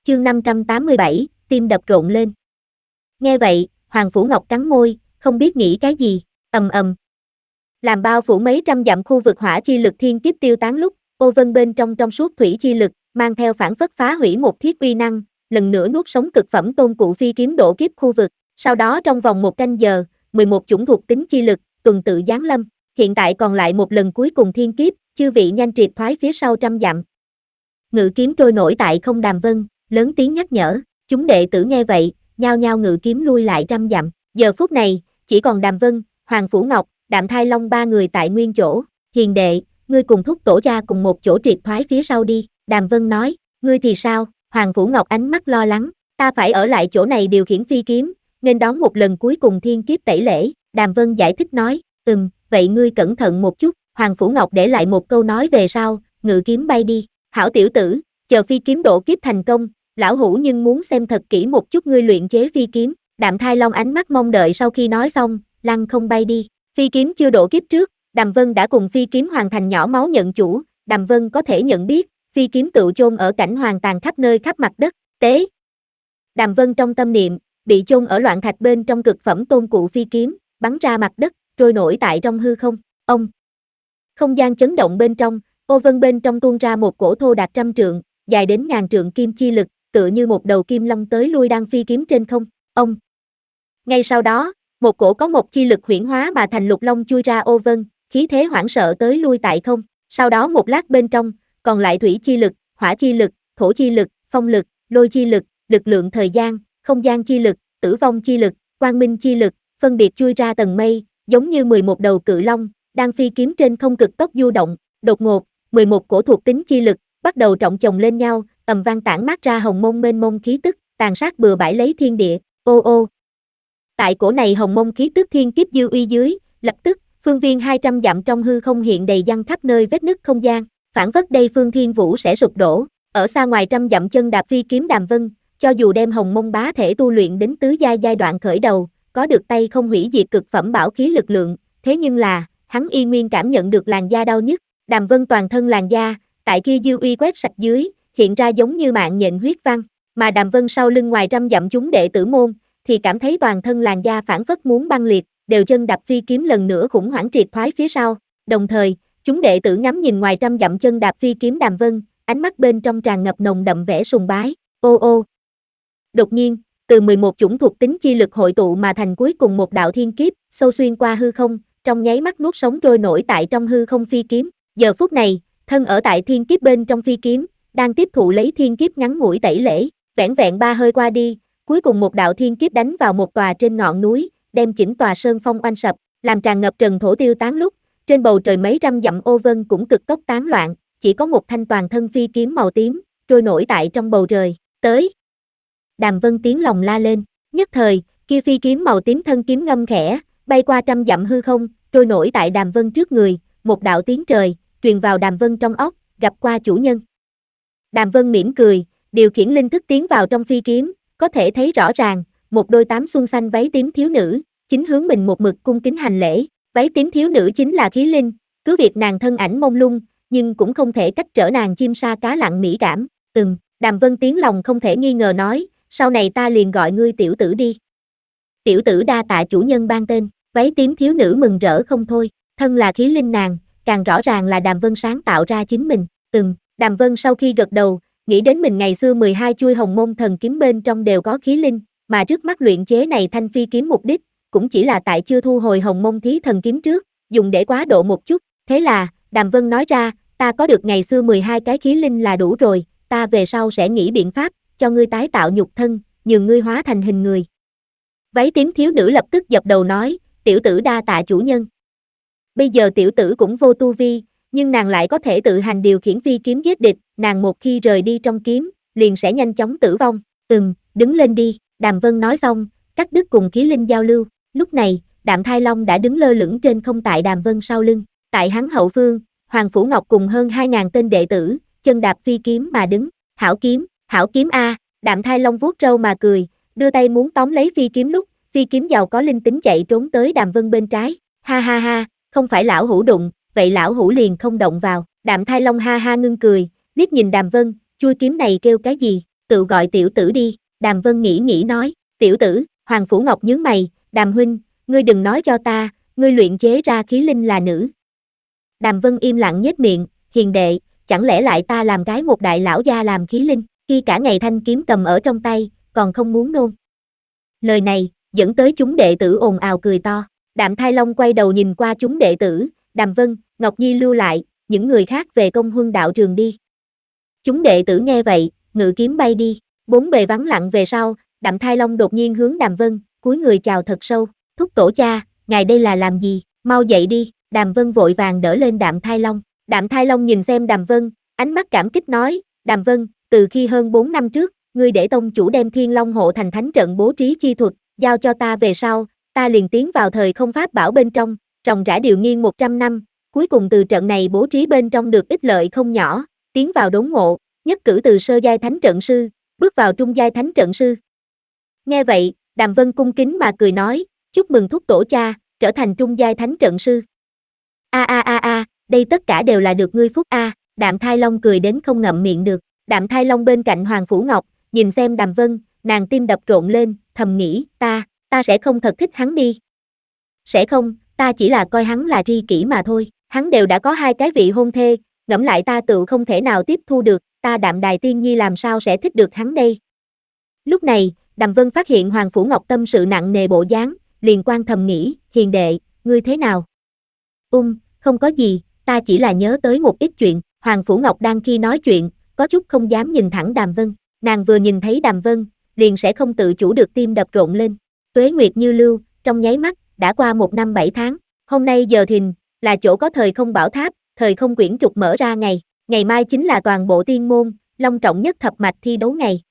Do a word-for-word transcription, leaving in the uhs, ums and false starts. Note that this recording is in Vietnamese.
chương năm trăm tám mươi bảy, tim đập rộn lên. Nghe vậy, Hoàng Phủ Ngọc cắn môi, không biết nghĩ cái gì, ầm ầm. Làm bao phủ mấy trăm dặm khu vực hỏa chi lực thiên kiếp tiêu tán lúc, ô vân bên trong trong suốt thủy chi lực, mang theo phản phất phá hủy một thiết uy năng, lần nữa nuốt sống cực phẩm tôn cụ phi kiếm độ kiếp khu vực. Sau đó trong vòng một canh giờ, mười một chủng thuộc tính chi lực, tuần tự giáng lâm. Hiện tại còn lại một lần cuối cùng thiên kiếp, chư vị nhanh triệt thoái phía sau trăm dặm. Ngự kiếm trôi nổi tại không. Đàm Vân lớn tiếng nhắc nhở, chúng đệ tử nghe vậy, nhao nhao ngự kiếm lui lại trăm dặm. Giờ phút này, chỉ còn Đàm Vân, Hoàng Phủ Ngọc, Đạm Thai Long ba người tại nguyên chỗ. Hiền đệ, ngươi cùng thúc tổ ra cùng một chỗ triệt thoái phía sau đi. Đàm Vân nói, ngươi thì sao? Hoàng Phủ Ngọc ánh mắt lo lắng, ta phải ở lại chỗ này điều khiển phi kiếm, nên đón một lần cuối cùng thiên kiếp tẩy lễ. Đàm Vân giải thích nói, ừm, vậy ngươi cẩn thận một chút. Hoàng Phủ Ngọc để lại một câu nói về sau, ngự kiếm bay đi. Hảo tiểu tử, chờ phi kiếm độ kiếp thành công, lão hủ nhưng muốn xem thật kỹ một chút ngươi luyện chế phi kiếm. Đạm Thai Long ánh mắt mong đợi sau khi nói xong, lăng không bay đi. Phi kiếm chưa độ kiếp trước, Đàm Vân đã cùng phi kiếm hoàn thành nhỏ máu nhận chủ. Đàm Vân có thể nhận biết, phi kiếm tự chôn ở cảnh hoàng tàn khắp nơi khắp mặt đất. Tế. Đàm Vân trong tâm niệm, bị chôn ở loạn thạch bên trong cực phẩm tôn cụ phi kiếm, bắn ra mặt đất, trôi nổi tại trong hư không. Ông. Không gian chấn động bên trong, ô vân bên trong tuôn ra một cổ thô đạt trăm trượng, dài đến ngàn trượng kim chi lực, tựa như một đầu kim long tới lui đang phi kiếm trên không. Ông. Ngay sau đó, một cổ có một chi lực huyễn hóa mà thành lục long chui ra ô vân, khí thế hoảng sợ tới lui tại không. Sau đó một lát bên trong, còn lại thủy chi lực, hỏa chi lực, thổ chi lực, phong lực, lôi chi lực, lực lượng thời gian, không gian chi lực, tử vong chi lực, quang minh chi lực, phân biệt chui ra tầng mây, giống như mười một đầu cự long, đang phi kiếm trên không cực tốc du động. Đột ngột, mười một cổ thuộc tính chi lực, bắt đầu trọng chồng lên nhau, ầm vang tản mát ra hồng mông mênh mông khí tức, tàn sát bừa bãi lấy thiên địa. Ô ô. Tại cổ này hồng mông khí tức thiên kiếp dư uy dưới, lập tức, phương viên hai trăm dặm trong hư không hiện đầy dăng khắp nơi vết nứt không gian, phản phất đây phương thiên vũ sẽ sụp đổ. Ở xa ngoài trăm dặm chân đạp phi kiếm Đàm Vân, cho dù đem hồng mông bá thể tu luyện đến tứ giai giai đoạn khởi đầu, có được tay không hủy diệt cực phẩm bảo khí lực lượng, thế nhưng là, hắn y nguyên cảm nhận được làn da đau nhức. Đàm Vân toàn thân làn da, tại kia dư uy quét sạch dưới, hiện ra giống như mạng nhện huyết văn, mà Đàm Vân sau lưng ngoài trăm dặm chúng đệ tử môn, thì cảm thấy toàn thân làn da phản phất muốn băng liệt, đều chân đạp phi kiếm lần nữa khủng hoảng triệt thoái phía sau. Đồng thời, chúng đệ tử ngắm nhìn ngoài trăm dặm chân đạp phi kiếm Đàm Vân, ánh mắt bên trong tràn ngập nồng đậm vẻ sùng bái. Ô ô. Đột nhiên, từ mười một chủng thuộc tính chi lực hội tụ mà thành cuối cùng một đạo thiên kiếp, sâu xuyên qua hư không, trong nháy mắt nuốt sống trôi nổi tại trong hư không phi kiếm. Giờ phút này, thân ở tại thiên kiếp bên trong phi kiếm, đang tiếp thụ lấy thiên kiếp ngắn ngủi tẩy lễ, vẻn vẹn ba hơi qua đi, cuối cùng một đạo thiên kiếp đánh vào một tòa trên ngọn núi, đem chỉnh tòa sơn phong oanh sập, làm tràn ngập trần thổ tiêu tán lúc, trên bầu trời mấy trăm dặm ô vân cũng cực tốc tán loạn, chỉ có một thanh toàn thân phi kiếm màu tím, trôi nổi tại trong bầu trời. Tới. Đàm Vân tiếng lòng la lên, nhất thời, kia phi kiếm màu tím thân kiếm ngâm khẽ, bay qua trăm dặm hư không, trôi nổi tại Đàm Vân trước người, một đạo tiếng trời, truyền vào Đàm Vân trong óc, gặp qua chủ nhân. Đàm Vân mỉm cười, điều khiển linh thức tiến vào trong phi kiếm, có thể thấy rõ ràng, một đôi tám xuân xanh váy tím thiếu nữ, chính hướng mình một mực cung kính hành lễ. Váy tím thiếu nữ chính là Khí Linh, cứ việc nàng thân ảnh mông lung, nhưng cũng không thể cách trở nàng chim sa cá lặng mỹ cảm. Ừm, Đàm Vân tiếng lòng không thể nghi ngờ nói, sau này ta liền gọi ngươi tiểu tử đi. Tiểu tử đa tạ chủ nhân ban tên. Váy tím thiếu nữ mừng rỡ không thôi, thân là Khí Linh nàng, càng rõ ràng là Đàm Vân sáng tạo ra chính mình. Ừm, Đàm Vân sau khi gật đầu, nghĩ đến mình ngày xưa mười hai chuôi hồng môn thần kiếm bên trong đều có khí linh, mà trước mắt luyện chế này thanh phi kiếm mục đích, cũng chỉ là tại chưa thu hồi hồng môn thí thần kiếm trước, dùng để quá độ một chút. Thế là, Đàm Vân nói ra, ta có được ngày xưa mười hai cái khí linh là đủ rồi, ta về sau sẽ nghĩ biện pháp, cho ngươi tái tạo nhục thân, nhường ngươi hóa thành hình người. Váy tím thiếu nữ lập tức dập đầu nói, tiểu tử đa tạ chủ nhân. Bây giờ tiểu tử cũng vô tu vi, nhưng nàng lại có thể tự hành điều khiển phi kiếm giết địch, nàng một khi rời đi trong kiếm, liền sẽ nhanh chóng tử vong. Ừm, đứng lên đi. Đàm Vân nói xong, cắt đứt cùng khí linh giao lưu. Lúc này, Đạm Thai Long đã đứng lơ lửng trên không tại Đàm Vân sau lưng. Tại hắn hậu phương, Hoàng Phủ Ngọc cùng hơn hai ngàn tên đệ tử, chân đạp phi kiếm mà đứng. Hảo kiếm, hảo kiếm a. Đạm Thai Long vuốt râu mà cười, đưa tay muốn tóm lấy phi kiếm lúc, phi kiếm giàu có linh tính chạy trốn tới Đàm Vân bên trái. Ha ha ha, không phải lão hủ đụng, vậy lão hủ liền không động vào. Đạm Thai Long ha ha ngưng cười, liếc nhìn Đàm Vân, chui kiếm này kêu cái gì? tự gọi tiểu tử đi, Đàm Vân nghĩ nghĩ nói, tiểu tử, Hoàng Phủ Ngọc nhướng mày, Đàm huynh, ngươi đừng nói cho ta, ngươi luyện chế ra khí linh là nữ. Đàm Vân im lặng nhếch miệng, hiền đệ, chẳng lẽ lại ta làm cái một đại lão gia làm khí linh, khi cả ngày thanh kiếm cầm ở trong tay, còn không muốn nôn. Lời này, dẫn tới chúng đệ tử ồn ào cười to, Đạm Thai Long quay đầu nhìn qua chúng đệ tử, Đàm Vân, Ngọc Nhi lưu lại, những người khác về công huân đạo trường đi. Chúng đệ tử nghe vậy, ngự kiếm bay đi, bốn bề vắng lặng về sau, Đạm Thai Long đột nhiên hướng Đàm Vân, cúi người chào thật sâu, thúc tổ cha, ngài đây là làm gì, mau dậy đi, Đàm Vân vội vàng đỡ lên Đạm Thai Long, Đạm Thai Long nhìn xem Đàm Vân, ánh mắt cảm kích nói, Đàm Vân, từ khi hơn bốn năm trước, ngươi để tông chủ đem Thiên Long hộ thành thánh trận bố trí chi thuật, giao cho ta về sau, ta liền tiến vào thời không pháp bảo bên trong, ròng rã điều nghiên một trăm năm, cuối cùng từ trận này bố trí bên trong được ích lợi không nhỏ, tiến vào đốn ngộ, nhất cử từ sơ giai thánh trận sư, bước vào trung giai thánh trận sư. Nghe vậy, Đàm Vân cung kính mà cười nói, chúc mừng thúc tổ cha, trở thành trung giai thánh trận sư. A a a a, đây tất cả đều là được ngươi phúc a, Đạm Thai Long cười đến không ngậm miệng được. Đạm Thai Long bên cạnh Hoàng Phủ Ngọc, nhìn xem Đàm Vân, nàng tim đập rộn lên, thầm nghĩ, ta, ta sẽ không thật thích hắn đi. Sẽ không, ta chỉ là coi hắn là tri kỷ mà thôi, hắn đều đã có hai cái vị hôn thê, ngẫm lại ta tự không thể nào tiếp thu được, ta Đạm Đài Tiên Nhi làm sao sẽ thích được hắn đây. Lúc này, Đàm Vân phát hiện Hoàng Phủ Ngọc tâm sự nặng nề bộ dáng, liền quan thầm nghĩ, hiền đệ, ngươi thế nào? Um, không có gì, ta chỉ là nhớ tới một ít chuyện, Hoàng Phủ Ngọc đang khi nói chuyện, có chút không dám nhìn thẳng Đàm Vân, nàng vừa nhìn thấy Đàm Vân, liền sẽ không tự chủ được tim đập rộn lên. Tuế nguyệt như lưu, trong nháy mắt, đã qua một năm bảy tháng, hôm nay giờ thìn, là chỗ có thời không bảo tháp, thời không quyển trục mở ra ngày, ngày mai chính là toàn bộ tiên môn, long trọng nhất thập mạch thi đấu ngày.